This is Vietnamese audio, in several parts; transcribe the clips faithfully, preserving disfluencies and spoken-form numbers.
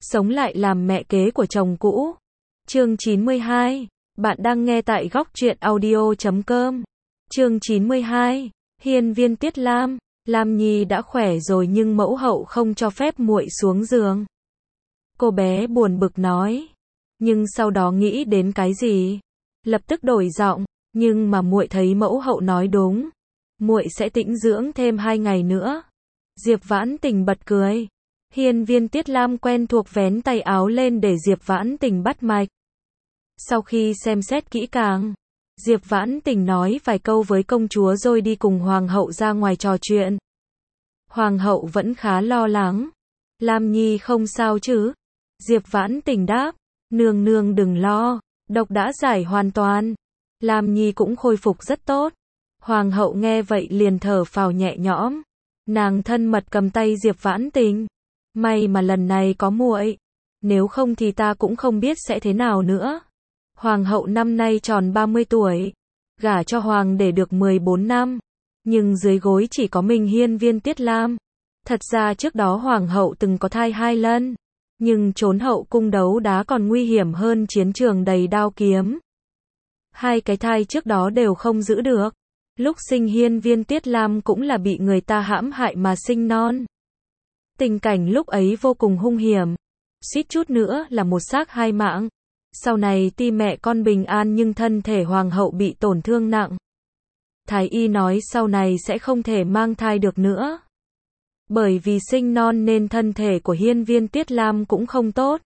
sống lại làm mẹ kế của chồng cũ. Chương chín mươi hai. Bạn đang nghe tại góc truyện audio chấm com. Chương chín mươi hai. Hiên viên Tiết Lam. Lam Nhi đã khỏe rồi nhưng mẫu hậu không cho phép muội xuống giường. Cô bé buồn bực nói. Nhưng sau đó nghĩ đến cái gì? Lập tức đổi giọng. Nhưng mà muội thấy mẫu hậu nói đúng. Muội sẽ tĩnh dưỡng thêm hai ngày nữa. Diệp Vãn Tình bật cười. Hiên viên Tiết Lam quen thuộc vén tay áo lên để Diệp Vãn Tình bắt mạch. Sau khi xem xét kỹ càng, Diệp Vãn Tình nói vài câu với công chúa rồi đi cùng hoàng hậu ra ngoài trò chuyện. Hoàng hậu vẫn khá lo lắng. Lam Nhi không sao chứ? Diệp Vãn Tình đáp. Nương nương đừng lo, độc đã giải hoàn toàn. Lam Nhi cũng khôi phục rất tốt. Hoàng hậu nghe vậy liền thở phào nhẹ nhõm. Nàng thân mật cầm tay Diệp Vãn Tình. May mà lần này có muội, nếu không thì ta cũng không biết sẽ thế nào nữa. Hoàng hậu năm nay tròn ba mươi tuổi, gả cho hoàng để được mười bốn năm, nhưng dưới gối chỉ có mình hiên viên Tiết Lam. Thật ra trước đó hoàng hậu từng có thai hai lần, nhưng trốn hậu cung đấu đá còn nguy hiểm hơn chiến trường đầy đao kiếm. Hai cái thai trước đó đều không giữ được. Lúc sinh hiên viên Tiết Lam cũng là bị người ta hãm hại mà sinh non. Tình cảnh lúc ấy vô cùng hung hiểm. Suýt chút nữa là một xác hai mạng. Sau này tuy mẹ con bình an nhưng thân thể hoàng hậu bị tổn thương nặng. Thái y nói sau này sẽ không thể mang thai được nữa. Bởi vì sinh non nên thân thể của hiên viên Tiết Lam cũng không tốt.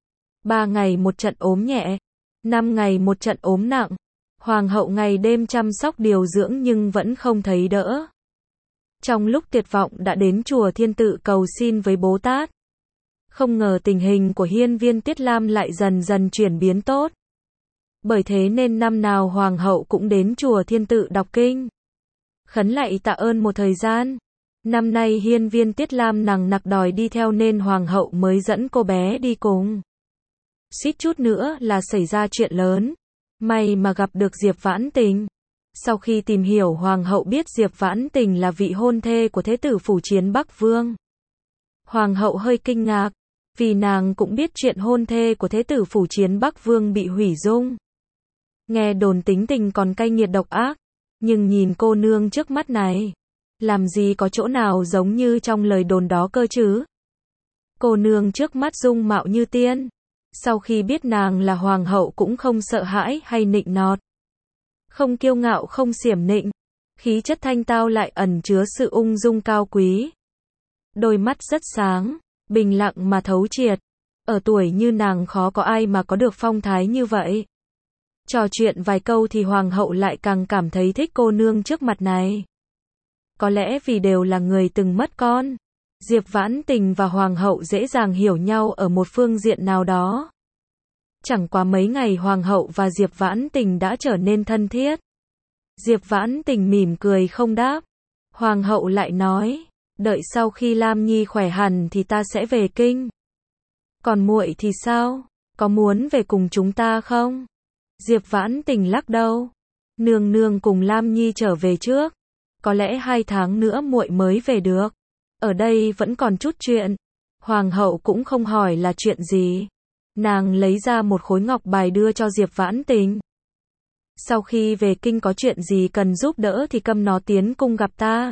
Ba ngày một trận ốm nhẹ, năm ngày một trận ốm nặng. Hoàng hậu ngày đêm chăm sóc điều dưỡng nhưng vẫn không thấy đỡ. Trong lúc tuyệt vọng đã đến chùa Thiên Tự cầu xin với Bồ Tát. Không ngờ tình hình của hiên viên Tiết Lam lại dần dần chuyển biến tốt. Bởi thế nên năm nào hoàng hậu cũng đến chùa Thiên Tự đọc kinh, khấn lạy tạ ơn một thời gian. Năm nay hiên viên Tiết Lam nằng nặc đòi đi theo nên hoàng hậu mới dẫn cô bé đi cùng. Suýt chút nữa là xảy ra chuyện lớn. May mà gặp được Diệp Vãn Tình. Sau khi tìm hiểu hoàng hậu biết Diệp Vãn Tình là vị hôn thê của thế tử Phủ Chiến Bắc Vương. Hoàng hậu hơi kinh ngạc, vì nàng cũng biết chuyện hôn thê của thế tử Phủ Chiến Bắc Vương bị hủy dung. Nghe đồn tính tình còn cay nghiệt độc ác, nhưng nhìn cô nương trước mắt này, làm gì có chỗ nào giống như trong lời đồn đó cơ chứ. Cô nương trước mắt dung mạo như tiên. Sau khi biết nàng là hoàng hậu cũng không sợ hãi hay nịnh nọt. Không kiêu ngạo không xiểm nịnh. Khí chất thanh tao lại ẩn chứa sự ung dung cao quý. Đôi mắt rất sáng, bình lặng mà thấu triệt. Ở tuổi như nàng khó có ai mà có được phong thái như vậy. Trò chuyện vài câu thì hoàng hậu lại càng cảm thấy thích cô nương trước mặt này. Có lẽ vì đều là người từng mất con. Diệp Vãn Tình và hoàng hậu dễ dàng hiểu nhau ở một phương diện nào đó. Chẳng qua mấy ngày hoàng hậu và Diệp Vãn Tình đã trở nên thân thiết. Diệp Vãn Tình mỉm cười không đáp. Hoàng hậu lại nói, đợi sau khi Lam Nhi khỏe hẳn thì ta sẽ về kinh. Còn muội thì sao? Có muốn về cùng chúng ta không? Diệp Vãn Tình lắc đầu. Nương nương cùng Lam Nhi trở về trước. Có lẽ hai tháng nữa muội mới về được. Ở đây vẫn còn chút chuyện. Hoàng hậu cũng không hỏi là chuyện gì. Nàng lấy ra một khối ngọc bài đưa cho Diệp Vãn Tình. Sau khi về kinh có chuyện gì cần giúp đỡ thì cầm nó tiến cung gặp ta.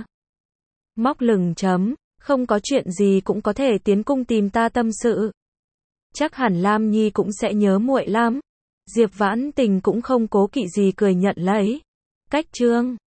Móc lửng chấm, không có chuyện gì cũng có thể tiến cung tìm ta tâm sự. Chắc hẳn Lam Nhi cũng sẽ nhớ muội lắm. Diệp Vãn Tình cũng không cố kỵ gì cười nhận lấy. Cách chương